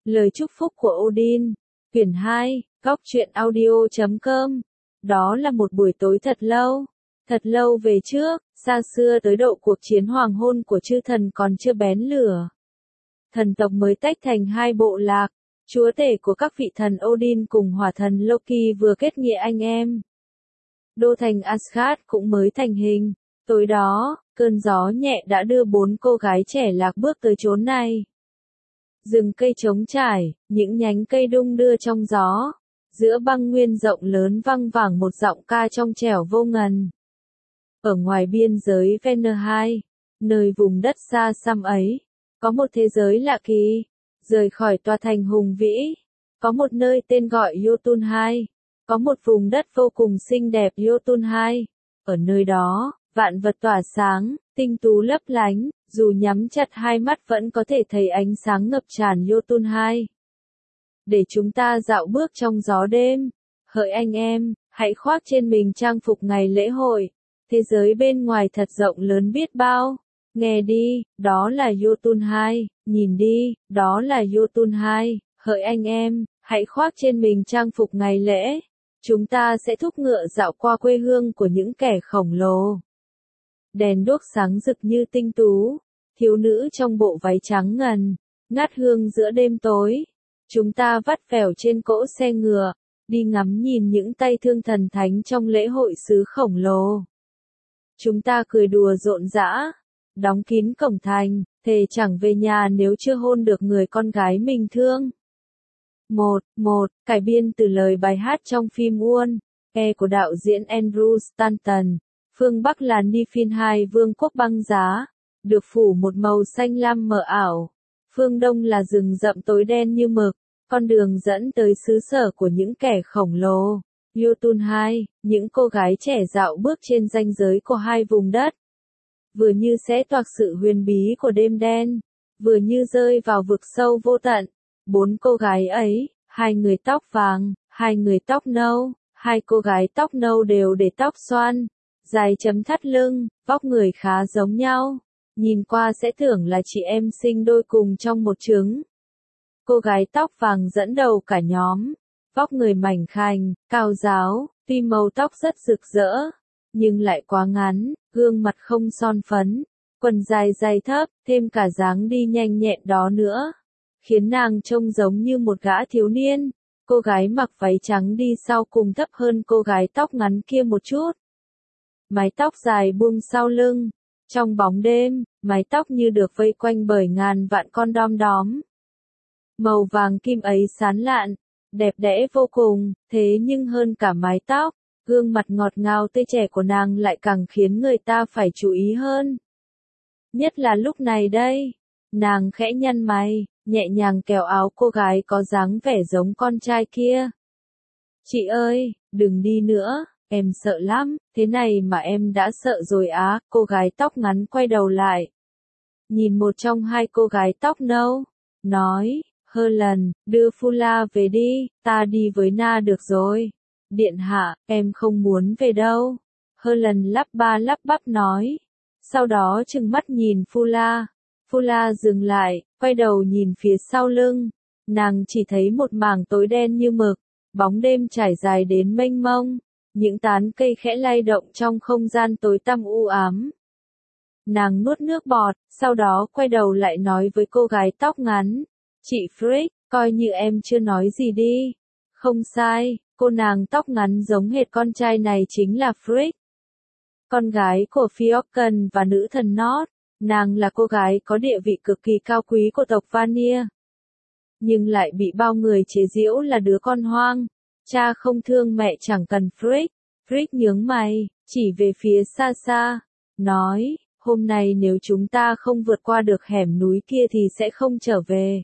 Lời chúc phúc của Odin, quyển 2, góc truyện audio.com. Đó là một buổi tối thật lâu về trước, xa xưa tới độ cuộc chiến hoàng hôn của chư thần còn chưa bén lửa. Thần tộc mới tách thành hai bộ lạc, chúa tể của các vị thần Odin cùng hỏa thần Loki vừa kết nghĩa anh em. Đô thành Asgard cũng mới thành hình, tối đó, cơn gió nhẹ đã đưa 4 cô gái trẻ lạc bước tới chốn này. Rừng cây trống trải, những nhánh cây đung đưa trong gió, giữa băng nguyên rộng lớn văng vẳng một giọng ca trong trẻo vô ngần. Ở ngoài biên giới Vanderhai, nơi vùng đất xa xăm ấy, có một thế giới lạ kỳ, rời khỏi tòa thành hùng vĩ, có một nơi tên gọi Jotunheim, có một vùng đất vô cùng xinh đẹp Jotunheim. Ở nơi đó, vạn vật tỏa sáng, tinh tú lấp lánh, dù nhắm chặt hai mắt vẫn có thể thấy ánh sáng ngập tràn Jotunheim. Để chúng ta dạo bước trong gió đêm, hỡi anh em, hãy khoác trên mình trang phục ngày lễ hội. Thế giới bên ngoài thật rộng lớn biết bao. Nghe đi, đó là Jotunheim, nhìn đi, đó là Jotunheim, hỡi anh em, hãy khoác trên mình trang phục ngày lễ. Chúng ta sẽ thúc ngựa dạo qua quê hương của những kẻ khổng lồ. Đèn đuốc sáng rực như tinh tú, thiếu nữ trong bộ váy trắng ngần, ngát hương giữa đêm tối. Chúng ta vắt vẻo trên cỗ xe ngựa, đi ngắm nhìn những tay thương thần thánh trong lễ hội xứ khổng lồ. Chúng ta cười đùa rộn rã, đóng kín cổng thành, thề chẳng về nhà nếu chưa hôn được người con gái mình thương. Cải biên từ lời bài hát trong phim Wall, của đạo diễn Andrew Stanton. Phương Bắc là Niflheim, vương quốc băng giá, được phủ một màu xanh lam mờ ảo. Phương Đông là rừng rậm tối đen như mực, con đường dẫn tới xứ sở của những kẻ khổng lồ. Jotunheim, những cô gái trẻ dạo bước trên ranh giới của hai vùng đất. Vừa như sẽ toạc sự huyền bí của đêm đen, vừa như rơi vào vực sâu vô tận. 4 cô gái ấy, 2 người tóc vàng, 2 người tóc nâu, 2 cô gái tóc nâu đều để tóc xoăn, dài chấm thắt lưng, vóc người khá giống nhau. Nhìn qua sẽ tưởng là chị em sinh đôi cùng trong một trứng. Cô gái tóc vàng dẫn đầu cả nhóm, vóc người mảnh khảnh, cao ráo, tuy màu tóc rất rực rỡ, nhưng lại quá ngắn, gương mặt không son phấn, quần dài dày thấp, thêm cả dáng đi nhanh nhẹn đó nữa, khiến nàng trông giống như một gã thiếu niên. Cô gái mặc váy trắng đi sau cùng thấp hơn cô gái tóc ngắn kia một chút. Mái tóc dài buông sau lưng, trong bóng đêm, mái tóc như được vây quanh bởi ngàn vạn con đom đóm. Màu vàng kim ấy sáng lạn, đẹp đẽ vô cùng, thế nhưng hơn cả mái tóc, gương mặt ngọt ngào tươi trẻ của nàng lại càng khiến người ta phải chú ý hơn. Nhất là lúc này đây, nàng khẽ nhăn mày, nhẹ nhàng kéo áo cô gái có dáng vẻ giống con trai kia. Chị ơi, đừng đi nữa, em sợ lắm, thế này mà em đã sợ rồi á. Cô gái tóc ngắn quay đầu lại, nhìn một trong hai cô gái tóc nâu, nói, Helen, đưa Fula về đi, ta đi với Na được rồi. Điện hạ, em không muốn về đâu. Helen lắp ba lắp bắp nói. Sau đó trừng mắt nhìn Fula. Fula dừng lại, quay đầu nhìn phía sau lưng. Nàng chỉ thấy một mảng tối đen như mực, bóng đêm trải dài đến mênh mông. Những tán cây khẽ lay động trong không gian tối tăm u ám. Nàng nuốt nước bọt, sau đó quay đầu lại nói với cô gái tóc ngắn. Chị Frick, coi như em chưa nói gì đi. Không sai, cô nàng tóc ngắn giống hệt con trai này chính là Frick. Con gái của Fjorkan và nữ thần Nord, nàng là cô gái có địa vị cực kỳ cao quý của tộc Vanir. Nhưng lại bị bao người chế giễu là đứa con hoang. Cha không thương mẹ chẳng cần Frick. Frick nhướng mày, chỉ về phía xa xa, nói, hôm nay nếu chúng ta không vượt qua được hẻm núi kia thì sẽ không trở về.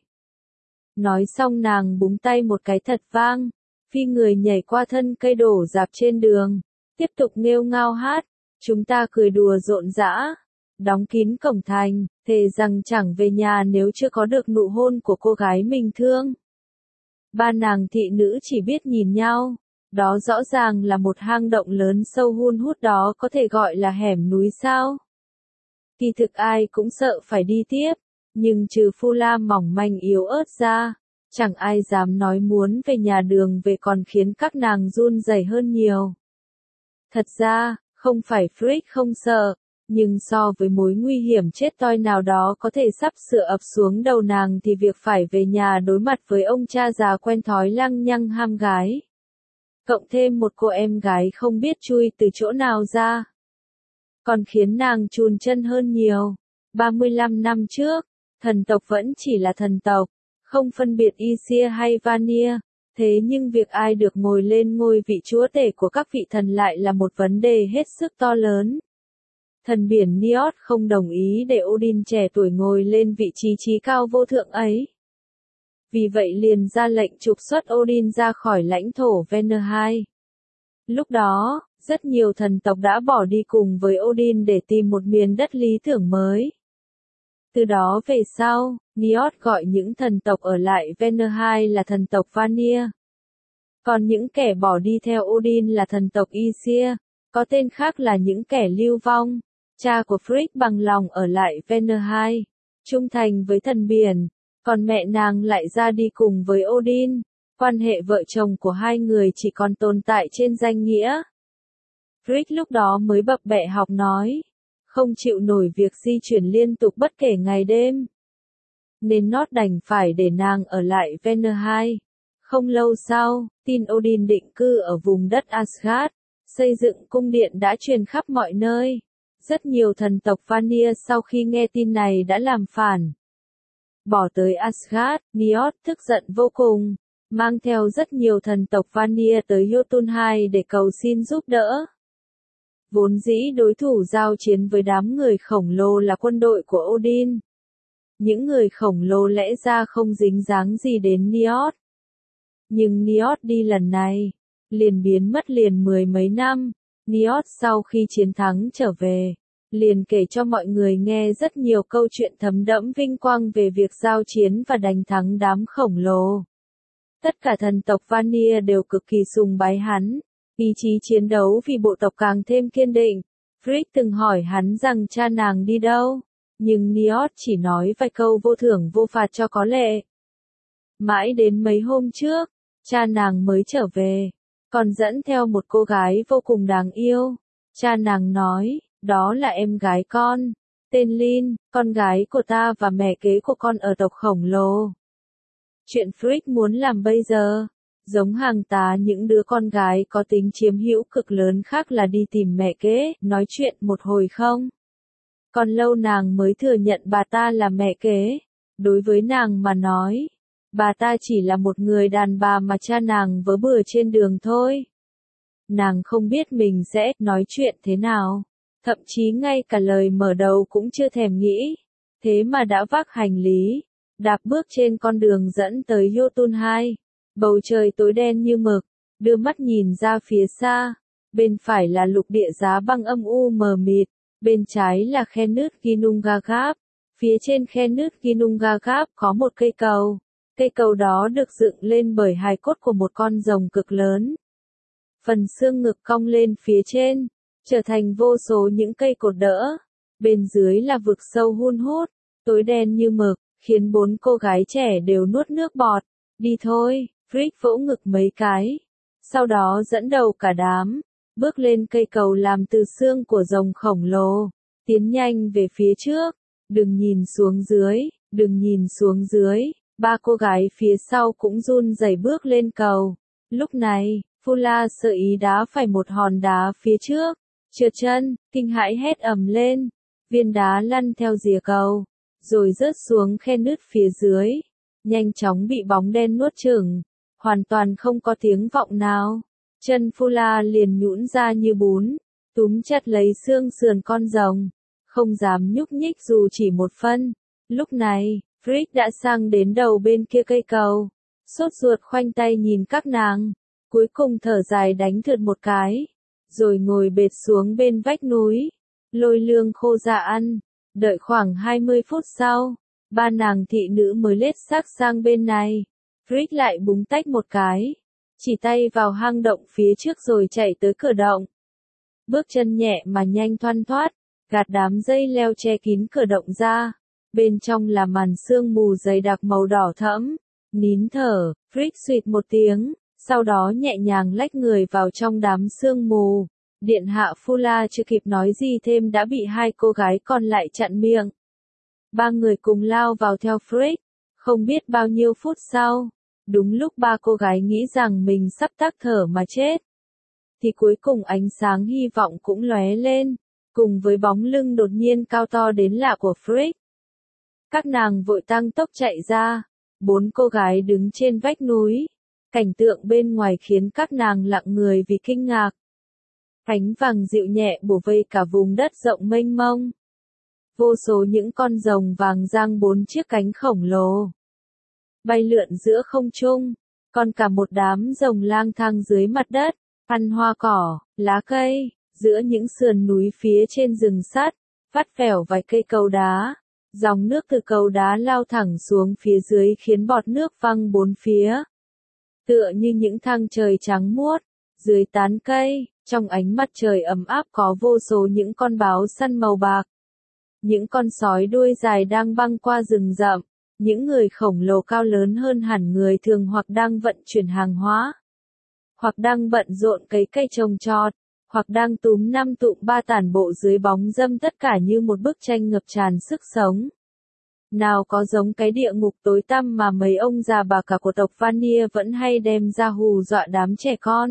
Nói xong nàng búng tay một cái thật vang, phi người nhảy qua thân cây đổ rạp trên đường, tiếp tục nghêu ngao hát, chúng ta cười đùa rộn rã, đóng kín cổng thành, thề rằng chẳng về nhà nếu chưa có được nụ hôn của cô gái mình thương. Ba nàng thị nữ chỉ biết nhìn nhau, đó rõ ràng là một hang động lớn sâu hun hút đó có thể gọi là hẻm núi sao. Kỳ thực ai cũng sợ phải đi tiếp, nhưng trừ Phu La mỏng manh yếu ớt ra, Chẳng ai dám nói muốn về nhà đường về còn khiến các nàng run rẩy hơn nhiều. Thật ra, không phải Frick không sợ, nhưng so với mối nguy hiểm chết toi nào đó có thể sắp sửa ập xuống đầu nàng thì việc phải về nhà đối mặt với ông cha già quen thói lăng nhăng ham gái. Cộng thêm một cô em gái không biết chui từ chỗ nào ra, còn khiến nàng chùn chân hơn nhiều. 35 năm trước, thần tộc vẫn chỉ là thần tộc, không phân biệt Aesir hay Vanir. Thế nhưng việc ai được ngồi lên ngôi vị chúa tể của các vị thần lại là một vấn đề hết sức to lớn. Thần biển Niod không đồng ý để Odin trẻ tuổi ngồi lên vị trí trí cao vô thượng ấy. Vì vậy liền ra lệnh trục xuất Odin ra khỏi lãnh thổ Vennerheim. Lúc đó, rất nhiều thần tộc đã bỏ đi cùng với Odin để tìm một miền đất lý tưởng mới. Từ đó về sau, Niod gọi những thần tộc ở lại Vennerheim là thần tộc Vanir. Còn những kẻ bỏ đi theo Odin là thần tộc Aesir, có tên khác là những kẻ lưu vong. Cha của Frigg bằng lòng ở lại Vennerheim, trung thành với thần biển, còn mẹ nàng lại ra đi cùng với Odin. Quan hệ vợ chồng của hai người chỉ còn tồn tại trên danh nghĩa. Frigg lúc đó mới bập bẹ học nói, không chịu nổi việc di chuyển liên tục bất kể ngày đêm, nên Nod đành phải để nàng ở lại Vennerheim. Không lâu sau, tin Odin định cư ở vùng đất Asgard, xây dựng cung điện đã truyền khắp mọi nơi. Rất nhiều thần tộc Vanir sau khi nghe tin này đã làm phản. Bỏ tới Asgard, Niod tức giận vô cùng, mang theo rất nhiều thần tộc Vanir tới Jotunheim để cầu xin giúp đỡ. Vốn dĩ đối thủ giao chiến với đám người khổng lồ là quân đội của Odin. Những người khổng lồ lẽ ra không dính dáng gì đến Niod. Nhưng Niod đi lần này, liền biến mất liền mười mấy năm. Niod sau khi chiến thắng trở về, liền kể cho mọi người nghe rất nhiều câu chuyện thấm đẫm vinh quang về việc giao chiến và đánh thắng đám khổng lồ. Tất cả thần tộc Vanir đều cực kỳ sùng bái hắn, ý chí chiến đấu vì bộ tộc càng thêm kiên định. Frigg từng hỏi hắn rằng cha nàng đi đâu, nhưng Niod chỉ nói vài câu vô thưởng vô phạt cho có lệ. Mãi đến mấy hôm trước, cha nàng mới trở về, còn dẫn theo một cô gái vô cùng đáng yêu. Cha nàng nói, đó là em gái con, tên Lin, con gái của ta và mẹ kế của con ở tộc khổng lồ. Chuyện Frigg muốn làm bây giờ, giống hàng tá những đứa con gái có tính chiếm hữu cực lớn khác là đi tìm mẹ kế, nói chuyện một hồi không. Còn lâu nàng mới thừa nhận bà ta là mẹ kế. Đối với nàng mà nói, bà ta chỉ là một người đàn bà mà cha nàng vớ bừa trên đường thôi. Nàng không biết mình sẽ nói chuyện thế nào, thậm chí ngay cả lời mở đầu cũng chưa thèm nghĩ. Thế mà đã vác hành lý, đạp bước trên con đường dẫn tới Jotunheim. Bầu trời tối đen như mực, đưa mắt nhìn ra phía xa, bên phải là lục địa giá băng âm u mờ mịt, bên trái là khe nứt Ginnungagap. Phía trên khe nứt Ginnungagap có một cây cầu. Cây cầu đó được dựng lên bởi hài cốt của một con rồng cực lớn. Phần xương ngực cong lên phía trên, trở thành vô số những cây cột đỡ. Bên dưới là vực sâu hun hút, tối đen như mực, khiến bốn cô gái trẻ đều nuốt nước bọt. Đi thôi, Frigg vỗ ngực mấy cái. Sau đó dẫn đầu cả đám, bước lên cây cầu làm từ xương của rồng khổng lồ. Tiến nhanh về phía trước, đừng nhìn xuống dưới, đừng nhìn xuống dưới. Ba cô gái phía sau cũng run rẩy bước lên cầu. Lúc này, Fula sơ ý đá phải một hòn đá phía trước, trượt chân, kinh hãi hét ầm lên. Viên đá lăn theo rìa cầu, rồi rớt xuống khe nứt phía dưới, nhanh chóng bị bóng đen nuốt chửng, hoàn toàn không có tiếng vọng nào. Chân Fula liền nhũn ra như bún, túm chặt lấy xương sườn con rồng, không dám nhúc nhích dù chỉ một phân. Lúc này, Frigg đã sang đến đầu bên kia cây cầu, sốt ruột khoanh tay nhìn các nàng, cuối cùng thở dài đánh thượt một cái, rồi ngồi bệt xuống bên vách núi, lôi lương khô ra ăn. Đợi khoảng 20 phút sau, ba nàng thị nữ mới lết xác sang bên này. Frigg lại búng tách một cái, chỉ tay vào hang động phía trước rồi chạy tới cửa động. Bước chân nhẹ mà nhanh thoăn thoắt, gạt đám dây leo che kín cửa động ra. Bên trong là màn sương mù dày đặc màu đỏ thẫm, Nín thở, Frick suýt một tiếng, sau đó nhẹ nhàng lách người vào trong đám sương mù. Điện hạ Fula chưa kịp nói gì thêm đã bị hai cô gái còn lại chặn miệng. Ba người cùng lao vào theo Frick. Không biết bao nhiêu phút sau, đúng lúc ba cô gái nghĩ rằng mình sắp tắc thở mà chết, thì cuối cùng ánh sáng hy vọng cũng lóe lên, cùng với bóng lưng đột nhiên cao to đến lạ của Frick. Các nàng vội tăng tốc chạy ra, bốn cô gái đứng trên vách núi. Cảnh tượng bên ngoài khiến các nàng lặng người vì kinh ngạc. Cánh vàng dịu nhẹ bủa vây cả vùng đất rộng mênh mông. Vô số những con rồng vàng giang bốn chiếc cánh khổng lồ, bay lượn giữa không trung, còn cả một đám rồng lang thang dưới mặt đất, ăn hoa cỏ, lá cây, giữa những sườn núi phía trên rừng sắt, vắt vẻo vài cây cầu đá. Dòng nước từ cầu đá lao thẳng xuống phía dưới khiến bọt nước văng bốn phía. Tựa như những thang trời trắng muốt, dưới tán cây, trong ánh mặt trời ấm áp có vô số những con báo săn màu bạc. Những con sói đuôi dài đang băng qua rừng rậm, những người khổng lồ cao lớn hơn hẳn người thường hoặc đang vận chuyển hàng hóa, hoặc đang bận rộn cấy cây trồng trọt, hoặc đang túm năm tụm ba tản bộ dưới bóng râm, tất cả như một bức tranh ngập tràn sức sống. Nào có giống cái địa ngục tối tăm mà mấy ông già bà cả của tộc Vanir vẫn hay đem ra hù dọa đám trẻ con.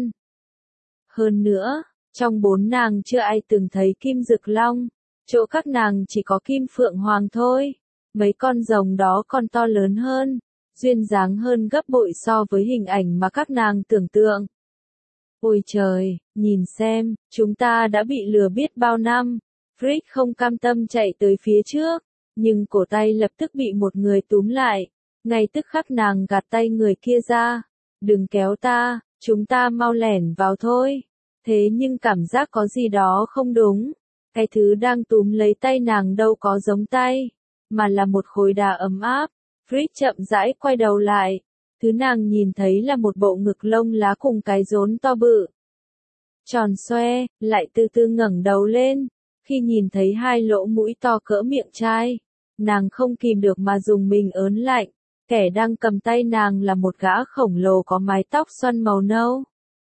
Hơn nữa, trong bốn nàng chưa ai từng thấy kim dực long, chỗ các nàng chỉ có kim phượng hoàng thôi. Mấy con rồng đó còn to lớn hơn, duyên dáng hơn gấp bội so với hình ảnh mà các nàng tưởng tượng. Ôi trời, nhìn xem, chúng ta đã bị lừa biết bao năm. Frick không cam tâm chạy tới phía trước, nhưng cổ tay lập tức bị một người túm lại. Ngay tức khắc nàng gạt tay người kia ra. Đừng kéo ta, chúng ta mau lẻn vào thôi. Thế nhưng cảm giác có gì đó không đúng. Cái thứ đang túm lấy tay nàng đâu có giống tay, mà là một khối đá ấm áp. Frick chậm rãi quay đầu lại. Thứ nàng nhìn thấy là một bộ ngực lông lá cùng cái rốn to bự, tròn xoe, lại từ từ ngẩng đầu lên. Khi nhìn thấy hai lỗ mũi to cỡ miệng chai, nàng không kìm được mà dùng mình ớn lạnh. Kẻ đang cầm tay nàng là một gã khổng lồ có mái tóc xoăn màu nâu.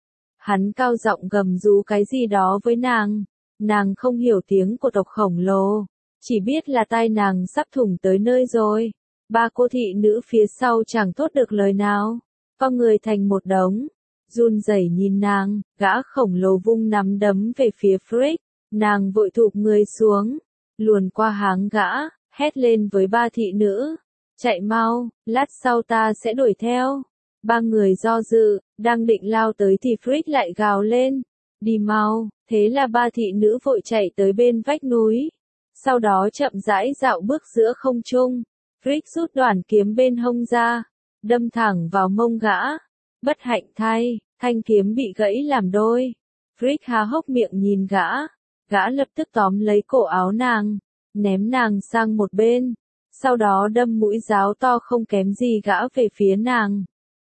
Hắn cao giọng gầm rú cái gì đó với nàng. Nàng không hiểu tiếng của tộc khổng lồ, chỉ biết là tai nàng sắp thủng tới nơi rồi. Ba cô thị nữ phía sau chẳng thốt được lời nào, con người thành một đống, run rẩy nhìn nàng. Gã khổng lồ vung nắm đấm về phía Frick, nàng vội thụp người xuống, luồn qua háng gã, hét lên với ba thị nữ, chạy mau, lát sau ta sẽ đuổi theo. Ba người do dự, đang định lao tới thì Frick lại gào lên, đi mau. Thế là ba thị nữ vội chạy tới bên vách núi, sau đó chậm rãi dạo bước giữa không trung. Frick rút đoạn kiếm bên hông ra, đâm thẳng vào mông gã. Bất hạnh thay, thanh kiếm bị gãy làm đôi. Frick há hốc miệng nhìn gã. Gã lập tức tóm lấy cổ áo nàng, ném nàng sang một bên, sau đó đâm mũi giáo to không kém gì gã về phía nàng.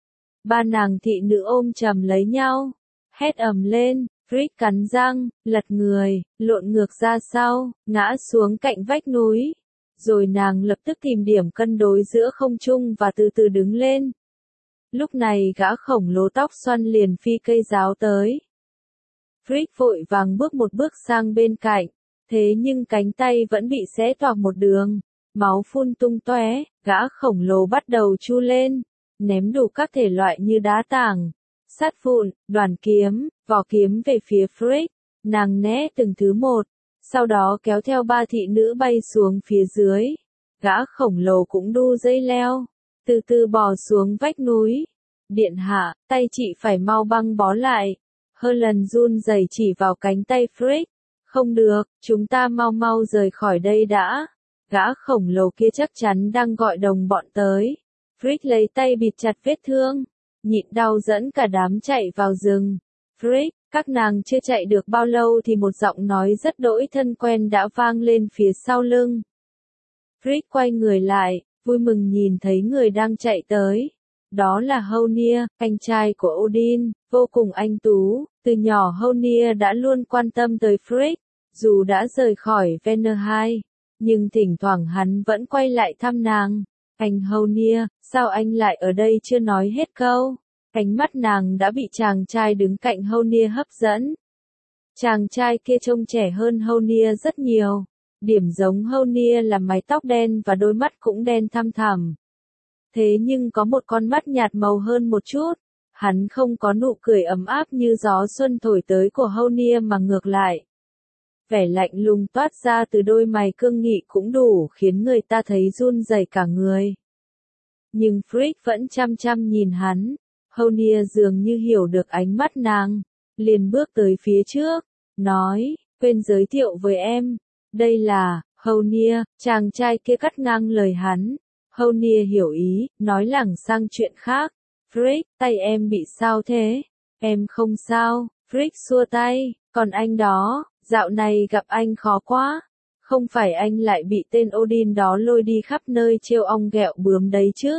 Ba nàng thị nữ ôm chầm lấy nhau, hét ầm lên. Frick cắn răng, lật người, lộn ngược ra sau, ngã xuống cạnh vách núi. Rồi nàng lập tức tìm điểm cân đối giữa không trung và từ từ đứng lên. Lúc này gã khổng lồ tóc xoăn liền phi cây giáo tới. Frick vội vàng bước một bước sang bên cạnh, thế nhưng cánh tay vẫn bị xé toạc một đường, máu phun tung tóe. Gã khổng lồ bắt đầu chu lên, ném đủ các thể loại như đá tảng, sắt vụn, đoàn kiếm, vỏ kiếm về phía Frick. Nàng né từng thứ một, sau đó kéo theo ba thị nữ bay xuống phía dưới. Gã khổng lồ cũng đu dây leo, từ từ bò xuống vách núi. Điện hạ, tay chị phải mau băng bó lại. Helen run rẩy chỉ vào cánh tay Frick. Không được, chúng ta mau mau rời khỏi đây đã. Gã khổng lồ kia chắc chắn đang gọi đồng bọn tới. Frick lấy tay bịt chặt vết thương, nhịn đau dẫn cả đám chạy vào rừng. Frick, các nàng chưa chạy được bao lâu thì một giọng nói rất đỗi thân quen đã vang lên phía sau lưng. Frick quay người lại, vui mừng nhìn thấy người đang chạy tới. Đó là Hoenir, anh trai của Odin, vô cùng anh tú. Từ nhỏ Hoenir đã luôn quan tâm tới Frick, dù đã rời khỏi Vanaheim, nhưng thỉnh thoảng hắn vẫn quay lại thăm nàng. Anh Hounia, sao anh lại ở đây chưa nói hết câu? Ánh mắt nàng đã bị chàng trai đứng cạnh Hounia hấp dẫn. Chàng trai kia trông trẻ hơn Hounia rất nhiều. Điểm giống Hounia là mái tóc đen và đôi mắt cũng đen thăm thẳm. Thế nhưng có một con mắt nhạt màu hơn một chút. Hắn không có nụ cười ấm áp như gió xuân thổi tới của Hounia mà ngược lại. Vẻ lạnh lùng toát ra từ đôi mày cương nghị cũng đủ khiến người ta thấy run rẩy cả người. Nhưng Frick vẫn chăm chăm nhìn hắn. Hounia dường như hiểu được ánh mắt nàng, liền bước tới phía trước, nói, quên giới thiệu với em, đây là, Hounia, chàng trai kia cắt ngang lời hắn. Hounia hiểu ý, nói lảng sang chuyện khác. Frick, tay em bị sao thế? Em không sao, Frick xua tay, còn anh đó, dạo này gặp anh khó quá. Không phải anh lại bị tên Odin đó lôi đi khắp nơi trêu ong ghẹo bướm đấy chứ?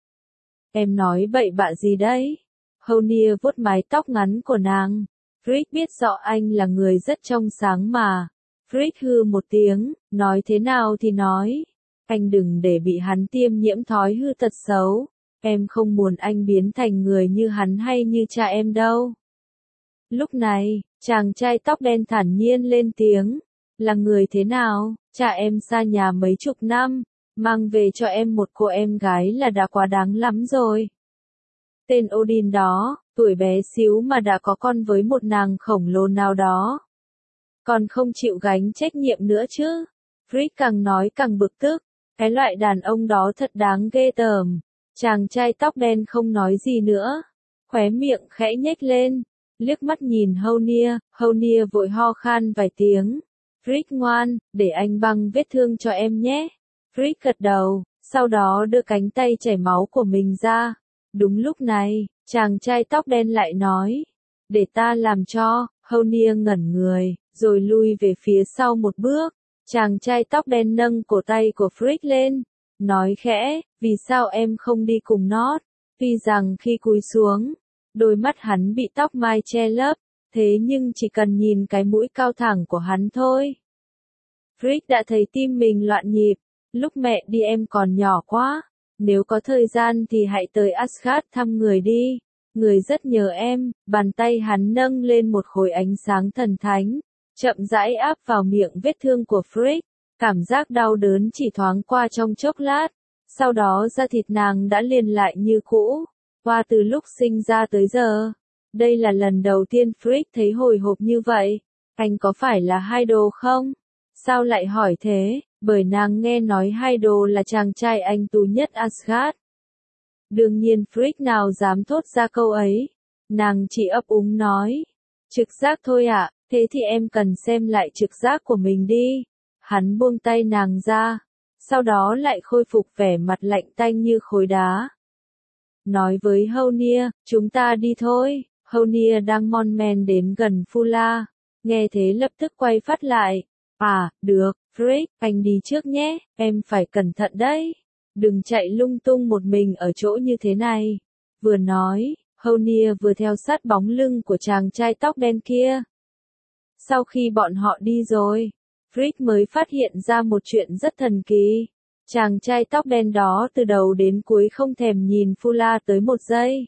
Em nói bậy bạ gì đấy? Hounia vuốt mái tóc ngắn của nàng. Frick biết rõ anh là người rất trong sáng mà. Frick hư một tiếng, nói thế nào thì nói. Anh đừng để bị hắn tiêm nhiễm thói hư tật xấu. Em không muốn anh biến thành người như hắn hay như cha em đâu. Lúc này, chàng trai tóc đen thản nhiên lên tiếng. Là người thế nào? Cha em xa nhà mấy chục năm, mang về cho em một cô em gái là đã quá đáng lắm rồi. Tên Odin đó, tuổi bé xíu mà đã có con với một nàng khổng lồ nào đó. Còn không chịu gánh trách nhiệm nữa chứ. Frick càng nói càng bực tức. Cái loại đàn ông đó thật đáng ghê tởm. Chàng trai tóc đen không nói gì nữa. Khóe miệng khẽ nhếch lên. Liếc mắt nhìn Hounia, Hounia vội ho khan vài tiếng. Frick ngoan, để anh băng vết thương cho em nhé. Frick gật đầu, sau đó đưa cánh tay chảy máu của mình ra. Đúng lúc này, chàng trai tóc đen lại nói. Để ta làm cho. Hounia ngẩn người, rồi lui về phía sau một bước. Chàng trai tóc đen nâng cổ tay của Frick lên. Nói khẽ, vì sao em không đi cùng nó? Tuy rằng khi cúi xuống, đôi mắt hắn bị tóc mai che lấp, thế nhưng chỉ cần nhìn cái mũi cao thẳng của hắn thôi. Frick đã thấy tim mình loạn nhịp, lúc mẹ đi em còn nhỏ quá, nếu có thời gian thì hãy tới Asgard thăm người đi, người rất nhớ em. Bàn tay hắn nâng lên một khối ánh sáng thần thánh, chậm rãi áp vào miệng vết thương của Frick, cảm giác đau đớn chỉ thoáng qua trong chốc lát, sau đó da thịt nàng đã liền lại như cũ. Qua từ lúc sinh ra tới giờ, đây là lần đầu tiên Frick thấy hồi hộp như vậy. Anh có phải là Heido không? Sao lại hỏi thế? Bởi nàng nghe nói Heido là chàng trai anh tú nhất Asgard. Đương nhiên Frick nào dám thốt ra câu ấy. Nàng chỉ ấp úng nói. Trực giác thôi ạ, thế thì em cần xem lại trực giác của mình đi. Hắn buông tay nàng ra, sau đó lại khôi phục vẻ mặt lạnh tanh như khối đá. Nói với Hounia, chúng ta đi thôi. Hounia đang mon men đến gần Fula, nghe thế lập tức quay phát lại. À, được, Frick, anh đi trước nhé, em phải cẩn thận đấy. Đừng chạy lung tung một mình ở chỗ như thế này. Vừa nói, Hounia vừa theo sát bóng lưng của chàng trai tóc đen kia. Sau khi bọn họ đi rồi, Frick mới phát hiện ra một chuyện rất thần kỳ. Chàng trai tóc đen đó từ đầu đến cuối không thèm nhìn Fula tới một giây.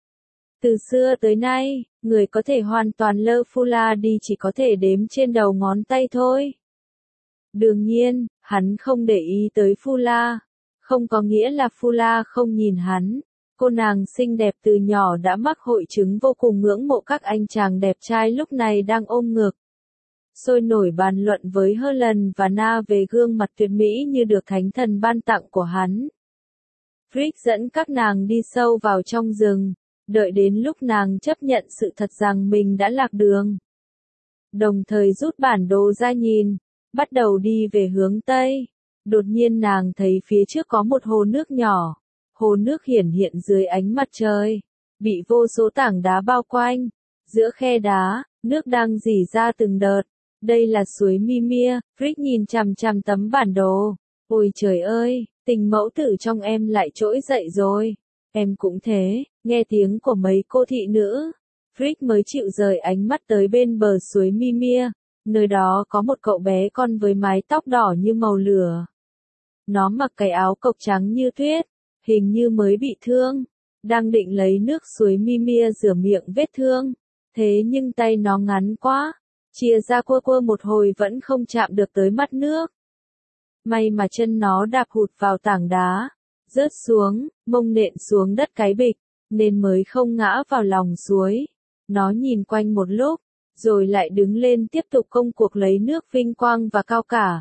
Từ xưa tới nay, người có thể hoàn toàn lơ Fula đi chỉ có thể đếm trên đầu ngón tay thôi. Đương nhiên, hắn không để ý tới Fula. Không có nghĩa là Fula không nhìn hắn. Cô nàng xinh đẹp từ nhỏ đã mắc hội chứng vô cùng ngưỡng mộ các anh chàng đẹp trai lúc này đang ôm ngực. Sôi nổi bàn luận với Helen và Na về gương mặt tuyệt mỹ như được thánh thần ban tặng của hắn. Frick dẫn các nàng đi sâu vào trong rừng, đợi đến lúc nàng chấp nhận sự thật rằng mình đã lạc đường. Đồng thời rút bản đồ ra nhìn, bắt đầu đi về hướng Tây. Đột nhiên nàng thấy phía trước có một hồ nước nhỏ. Hồ nước hiển hiện dưới ánh mặt trời, bị vô số tảng đá bao quanh. Giữa khe đá, nước đang rỉ ra từng đợt. Đây là suối Mimir. Frick nhìn chằm chằm tấm bản đồ. Ôi trời ơi, tình mẫu tử trong em lại trỗi dậy rồi. Em cũng thế. Nghe tiếng của mấy cô thị nữ, Frick mới chịu rời ánh mắt tới bên bờ suối Mimir. Nơi đó có một cậu bé con với mái tóc đỏ như màu lửa. Nó mặc cái áo cộc trắng như tuyết, hình như mới bị thương, đang định lấy nước suối Mimir rửa miệng vết thương. Thế nhưng tay nó ngắn quá, chia ra quơ quơ một hồi vẫn không chạm được tới mắt nước. May mà chân nó đạp hụt vào tảng đá, rớt xuống, mông nện xuống đất cái bịch, nên mới không ngã vào lòng suối. Nó nhìn quanh một lúc, rồi lại đứng lên tiếp tục công cuộc lấy nước vinh quang và cao cả.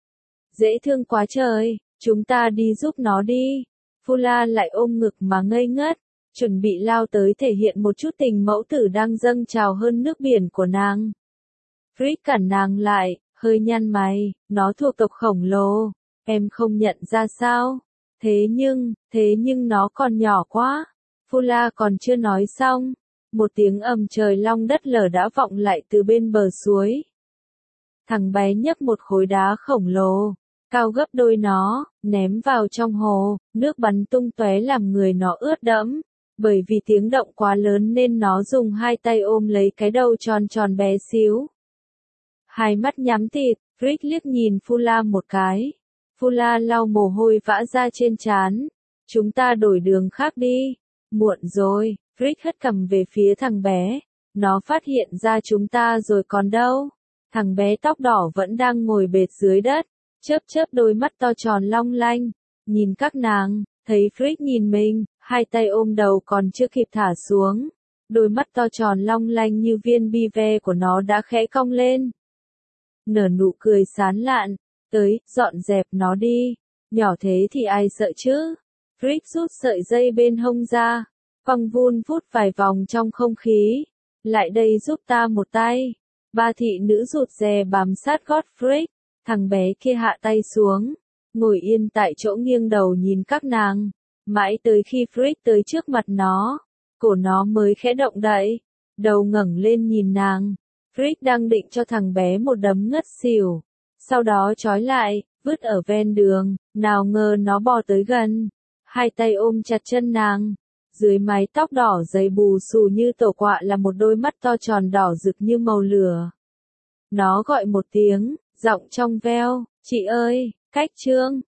Dễ thương quá trời, chúng ta đi giúp nó đi. Phula lại ôm ngực mà ngây ngất, chuẩn bị lao tới thể hiện một chút tình mẫu tử đang dâng trào hơn nước biển của nàng. Frick cản nàng lại, hơi nhăn mày, nó thuộc tộc khổng lồ, em không nhận ra sao? Thế nhưng nó còn nhỏ quá. Phula còn chưa nói xong, một tiếng ầm trời long đất lở đã vọng lại từ bên bờ suối. Thằng bé nhấc một khối đá khổng lồ, cao gấp đôi nó, ném vào trong hồ, nước bắn tung tóe làm người nó ướt đẫm. Bởi vì tiếng động quá lớn nên nó dùng hai tay ôm lấy cái đầu tròn tròn bé xíu. Hai mắt nhắm tịt, Frick liếc nhìn Phula một cái. Phula lau mồ hôi vã ra trên trán. Chúng ta đổi đường khác đi. Muộn rồi, Frick hất cằm về phía thằng bé. Nó phát hiện ra chúng ta rồi còn đâu. Thằng bé tóc đỏ vẫn đang ngồi bệt dưới đất, chớp chớp đôi mắt to tròn long lanh. Nhìn các nàng, thấy Frick nhìn mình, hai tay ôm đầu còn chưa kịp thả xuống. Đôi mắt to tròn long lanh như viên bi ve của nó đã khẽ cong lên. Nở nụ cười sán lạn, tới, dọn dẹp nó đi. Nhỏ thế thì ai sợ chứ? Frick rút sợi dây bên hông ra, văng vun vút vài vòng trong không khí. Lại đây giúp ta một tay. Ba thị nữ rụt rè bám sát gót Frick. Thằng bé kia hạ tay xuống, ngồi yên tại chỗ nghiêng đầu nhìn các nàng. Mãi tới khi Frick tới trước mặt nó, cổ nó mới khẽ động đậy, đầu ngẩng lên nhìn nàng. Frick đang định cho thằng bé một đấm ngất xỉu, sau đó trói lại, vứt ở ven đường, nào ngờ nó bò tới gần, hai tay ôm chặt chân nàng. Dưới mái tóc đỏ dày bù xù như tổ quạ là một đôi mắt to tròn đỏ rực như màu lửa. Nó gọi một tiếng, giọng trong veo, chị ơi, Cách Trương.